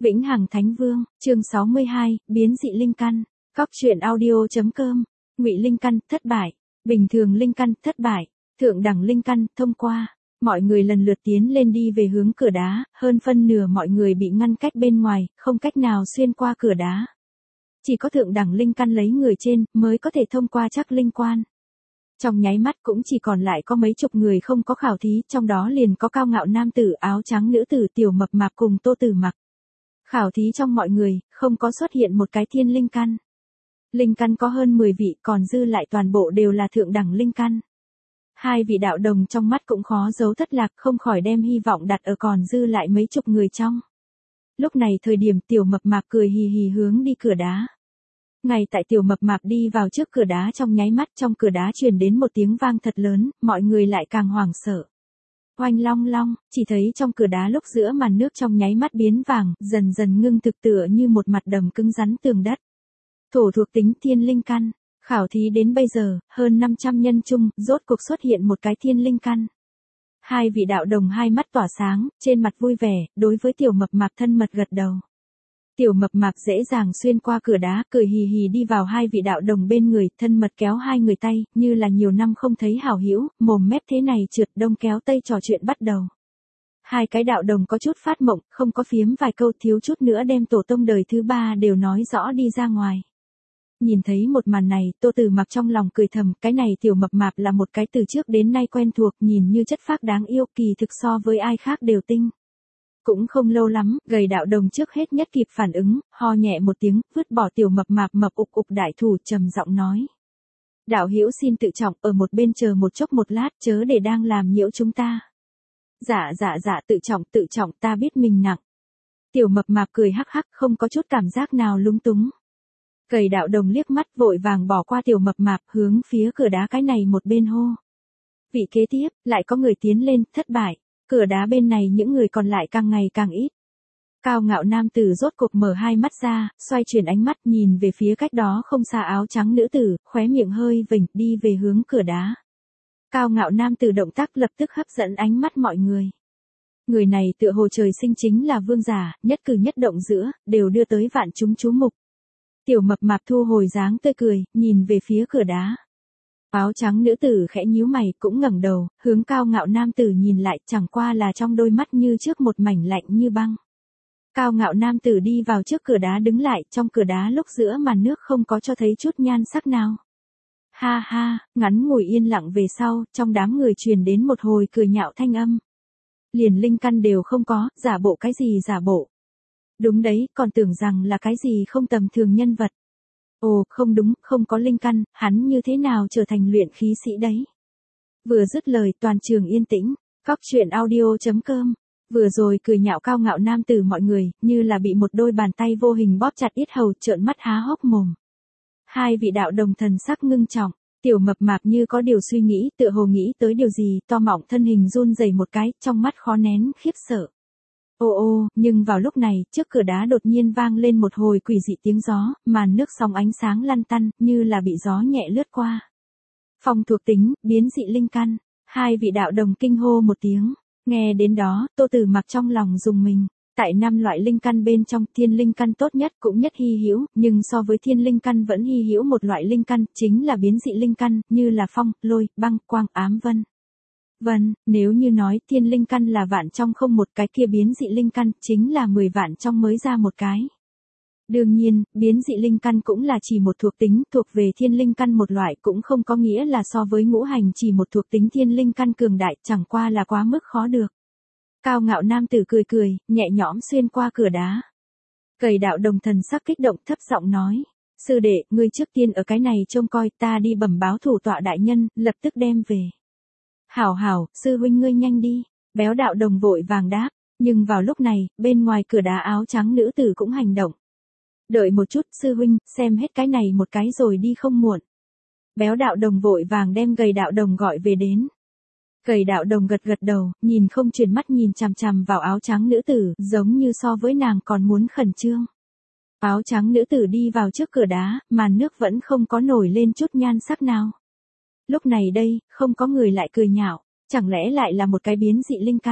Vĩnh Hằng Thánh Vương, chương 62, biến dị linh căn. Cóc truyện audio.com. Ngụy linh căn, thất bại. Bình thường linh căn, thất bại. Thượng đẳng linh căn, thông qua. Mọi người lần lượt tiến lên đi về hướng cửa đá, hơn phân nửa mọi người bị ngăn cách bên ngoài, không cách nào xuyên qua cửa đá. Chỉ có thượng đẳng linh căn lấy người trên, mới có thể thông qua chắc linh quan. Trong nháy mắt cũng chỉ còn lại có mấy chục người không có khảo thí, trong đó liền có cao ngạo nam tử, áo trắng nữ tử Tiểu Mập Mạp cùng Tô Tử Mặc. Khảo thí trong mọi người, không có xuất hiện một cái thiên linh căn. Linh căn có hơn 10 vị, còn dư lại toàn bộ đều là thượng đẳng linh căn. Hai vị đạo đồng trong mắt cũng khó giấu thất lạc, không khỏi đem hy vọng đặt ở còn dư lại mấy chục người trong. Lúc này thời điểm Tiểu Mập Mạp cười hì hì hướng đi cửa đá. Ngay tại Tiểu Mập Mạp đi vào trước cửa đá trong nháy mắt, trong cửa đá truyền đến một tiếng vang thật lớn, mọi người lại càng hoảng sợ. Oanh long long, chỉ thấy trong cửa đá lúc giữa màn nước trong nháy mắt biến vàng, dần dần ngưng thực tựa như một mặt đầm cứng rắn tường đất. Thổ thuộc tính thiên linh căn, khảo thí đến bây giờ, hơn 500 nhân chung, rốt cuộc xuất hiện một cái thiên linh căn. Hai vị đạo đồng hai mắt tỏa sáng, trên mặt vui vẻ, đối với Tiểu Mập Mạp thân mật gật đầu. Tiểu Mập Mạp dễ dàng xuyên qua cửa đá, cười hì hì đi vào hai vị đạo đồng bên người, thân mật kéo hai người tay, như là nhiều năm không thấy hảo hữu, mồm mép thế này trượt đông kéo tây trò chuyện bắt đầu. Hai cái đạo đồng có chút phát mộng, không có phiếm vài câu, thiếu chút nữa đem tổ tông đời thứ ba đều nói rõ đi ra ngoài. Nhìn thấy một màn này, Tô Tử Mặc trong lòng cười thầm, cái này Tiểu Mập Mạp là một cái từ trước đến nay quen thuộc, nhìn như chất phác đáng yêu, kỳ thực so với ai khác đều tinh. Cũng không lâu lắm, gầy đạo đồng trước hết nhất kịp phản ứng, ho nhẹ một tiếng, vứt bỏ Tiểu Mập Mạp mập ục ục đại thủ, trầm giọng nói. Đạo hữu xin tự trọng, ở một bên chờ một chốc một lát, chớ để đang làm nhiễu chúng ta. Dạ, tự trọng, ta biết mình nặng. Tiểu Mập Mạp cười hắc hắc, không có chút cảm giác nào lúng túng. Gầy đạo đồng liếc mắt vội vàng bỏ qua Tiểu Mập Mạp, hướng phía cửa đá cái này một bên hô. Vị kế tiếp, lại có người tiến lên, thất bại. Cửa đá bên này những người còn lại càng ngày càng ít. Cao ngạo nam tử rốt cục mở hai mắt ra, xoay chuyển ánh mắt nhìn về phía cách đó không xa áo trắng nữ tử, khóe miệng hơi vểnh, đi về hướng cửa đá. Cao ngạo nam tử động tác lập tức hấp dẫn ánh mắt mọi người. Người này tựa hồ trời sinh chính là vương giả, nhất cử nhất động giữa, đều đưa tới vạn chúng chú mục. Tiểu Mập Mạp thu hồi dáng tươi cười, nhìn về phía cửa đá. Áo trắng nữ tử khẽ nhíu mày, cũng ngẩng đầu, hướng cao ngạo nam tử nhìn lại, chẳng qua là trong đôi mắt như trước một mảnh lạnh như băng. Cao ngạo nam tử đi vào trước cửa đá đứng lại, trong cửa đá lúc giữa màn nước không có cho thấy chút nhan sắc nào. Ha ha, ngắn ngủi yên lặng về sau, trong đám người truyền đến một hồi cười nhạo thanh âm. Liền linh căn đều không có, giả bộ cái gì giả bộ. Đúng đấy, còn tưởng rằng là cái gì không tầm thường nhân vật. Ồ, không đúng, không có linh căn, hắn như thế nào trở thành luyện khí sĩ đấy. Vừa dứt lời, toàn trường yên tĩnh. Cóc truyện audio.com. Vừa rồi cười nhạo cao ngạo nam tử mọi người, như là bị một đôi bàn tay vô hình bóp chặt yết hầu, trợn mắt há hốc mồm. Hai vị đạo đồng thần sắc ngưng trọng, Tiểu Mập Mạp như có điều suy nghĩ, tựa hồ nghĩ tới điều gì, to mọng thân hình run rẩy một cái, trong mắt khó nén khiếp sợ. Ô, nhưng vào lúc này, trước cửa đá đột nhiên vang lên một hồi quỷ dị tiếng gió, màn nước sóng ánh sáng lăn tăn, như là bị gió nhẹ lướt qua. Phong thuộc tính, biến dị linh căn, hai vị đạo đồng kinh hô một tiếng. Nghe đến đó, Tô Tử Mặc trong lòng rùng mình. Tại 5 loại linh căn bên trong, thiên linh căn tốt nhất cũng nhất hy hữu, nhưng so với thiên linh căn vẫn hy hữu một loại linh căn, chính là biến dị linh căn, như là phong, lôi, băng, quang, ám vân. Vâng, nếu như nói thiên linh căn là vạn trong không một cái, kia biến dị linh căn chính là 10 vạn trong mới ra một cái. Đương nhiên, biến dị linh căn cũng là chỉ một thuộc tính, thuộc về thiên linh căn một loại, cũng không có nghĩa là so với ngũ hành chỉ một thuộc tính thiên linh căn cường đại, chẳng qua là quá mức khó được. Cao ngạo nam tử cười, nhẹ nhõm xuyên qua cửa đá. Gầy đạo đồng thần sắc kích động, thấp giọng nói. Sư đệ, ngươi trước tiên ở cái này trông coi, ta đi bẩm báo thủ tọa đại nhân, lập tức đem về. Hảo, sư huynh ngươi nhanh đi. Béo đạo đồng vội vàng đáp. Nhưng vào lúc này, bên ngoài cửa đá áo trắng nữ tử cũng hành động. Đợi một chút, sư huynh, xem hết cái này một cái rồi đi không muộn. Béo đạo đồng vội vàng đem gầy đạo đồng gọi về đến. Gầy đạo đồng gật đầu, nhìn không chuyển mắt nhìn chằm chằm vào áo trắng nữ tử, giống như so với nàng còn muốn khẩn trương. Áo trắng nữ tử đi vào trước cửa đá, màn nước vẫn không có nổi lên chút nhan sắc nào. Lúc này đây, không có người lại cười nhạo, chẳng lẽ lại là một cái biến dị linh căn.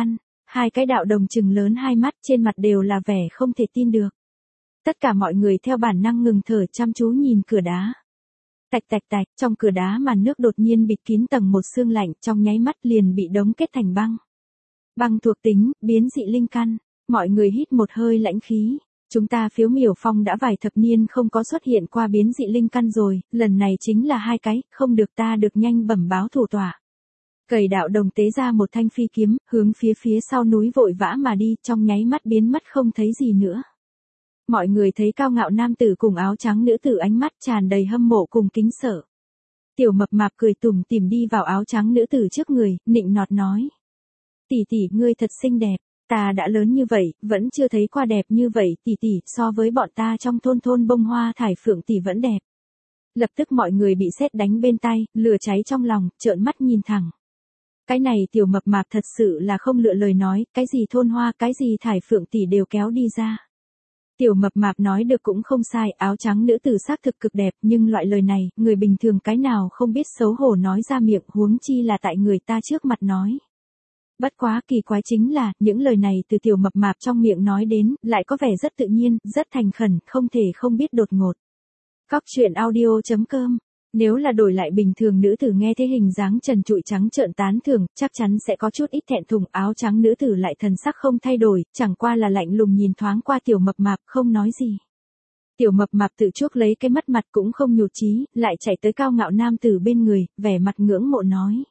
Hai cái đạo đồng trừng lớn hai mắt, trên mặt đều là vẻ không thể tin được. Tất cả mọi người theo bản năng ngừng thở, chăm chú nhìn cửa đá. Tạch tạch tạch, trong cửa đá màn nước đột nhiên bịt kín tầng một sương lạnh, trong nháy mắt liền bị đóng kết thành băng. Băng thuộc tính, biến dị linh căn. Mọi người hít một hơi lãnh khí. Chúng ta Phiếu Miểu Phong đã vài thập niên không có xuất hiện qua biến dị linh căn rồi, lần này chính là hai cái, không được ta được nhanh bẩm báo thủ tọa. Cầy đạo đồng tế ra một thanh phi kiếm, hướng phía sau núi vội vã mà đi, trong nháy mắt biến mất không thấy gì nữa. Mọi người thấy cao ngạo nam tử cùng áo trắng nữ tử ánh mắt tràn đầy hâm mộ cùng kính sợ. Tiểu mập mạp cười tủm tỉm đi vào áo trắng nữ tử trước người, nịnh nọt nói. Tỷ tỷ, ngươi thật xinh đẹp, ta đã lớn như vậy, vẫn chưa thấy qua đẹp như vậy, tỷ tỷ, so với bọn ta trong thôn bông hoa thải phượng tỷ vẫn đẹp. Lập tức mọi người bị sét đánh bên tai, lửa cháy trong lòng, trợn mắt nhìn thẳng. Cái này tiểu mập mạp thật sự là không lựa lời nói, cái gì thôn hoa, cái gì thải phượng tỷ đều kéo đi ra. Tiểu mập mạp nói được cũng không sai, áo trắng nữ tử xác thực cực đẹp, nhưng loại lời này, người bình thường cái nào không biết xấu hổ nói ra miệng, huống chi là tại người ta trước mặt nói. Bất quá kỳ quái chính là, những lời này từ tiểu mập mạp trong miệng nói đến, lại có vẻ rất tự nhiên, rất thành khẩn, không thể không biết đột ngột. Cóc truyện audio.com. Nếu là đổi lại bình thường nữ tử nghe thấy hình dáng trần trụi trắng trợn tán thưởng, chắc chắn sẽ có chút ít thẹn thùng. Áo trắng nữ tử lại thần sắc không thay đổi, chẳng qua là lạnh lùng nhìn thoáng qua tiểu mập mạp, không nói gì. Tiểu mập mạp tự chuốc lấy cái mất mặt cũng không nhụt chí, lại chạy tới cao ngạo nam tử bên người, vẻ mặt ngưỡng mộ nói.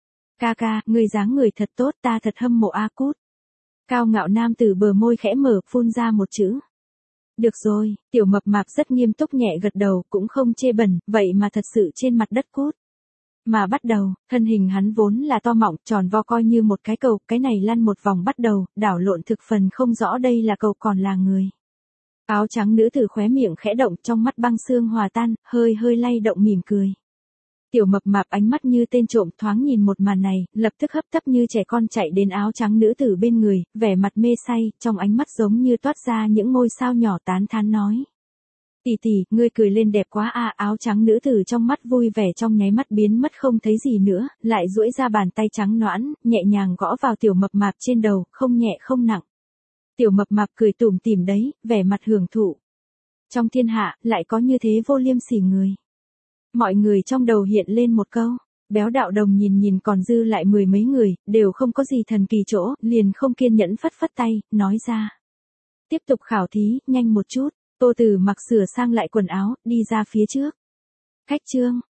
Ca ca, người dáng người thật tốt, ta thật hâm mộ a cút. Cao ngạo nam tử bờ môi khẽ mở, phun ra một chữ. Được rồi, tiểu mập mạp rất nghiêm túc nhẹ gật đầu, cũng không chê bẩn, vậy mà thật sự trên mặt đất cút. Mà bắt đầu, thân hình hắn vốn là to mọng, tròn vo coi như một cái cầu, cái này lăn một vòng bắt đầu, đảo lộn thực phần không rõ đây là cầu còn là người. Áo trắng nữ tử khóe miệng khẽ động, trong mắt băng xương hòa tan, hơi lay động mỉm cười. Tiểu mập mạp ánh mắt như tên trộm thoáng nhìn một màn này, lập tức hấp tấp như trẻ con chạy đến áo trắng nữ tử bên người, vẻ mặt mê say, trong ánh mắt giống như toát ra những ngôi sao nhỏ tán thán nói. Tỷ tỷ, ngươi cười lên đẹp quá a. Áo trắng nữ tử trong mắt vui vẻ trong nháy mắt biến mất không thấy gì nữa, lại duỗi ra bàn tay trắng nõn, nhẹ nhàng gõ vào tiểu mập mạp trên đầu, không nhẹ không nặng. Tiểu mập mạp cười tủm tỉm đấy, vẻ mặt hưởng thụ. Trong thiên hạ, lại có như thế vô liêm sỉ người. Mọi người trong đầu hiện lên một câu, béo đạo đồng nhìn còn dư lại mười mấy người, đều không có gì thần kỳ chỗ, liền không kiên nhẫn phất tay, nói ra. Tiếp tục khảo thí, nhanh một chút. Tô Tử mặc sửa sang lại quần áo, đi ra phía trước. Khách trương,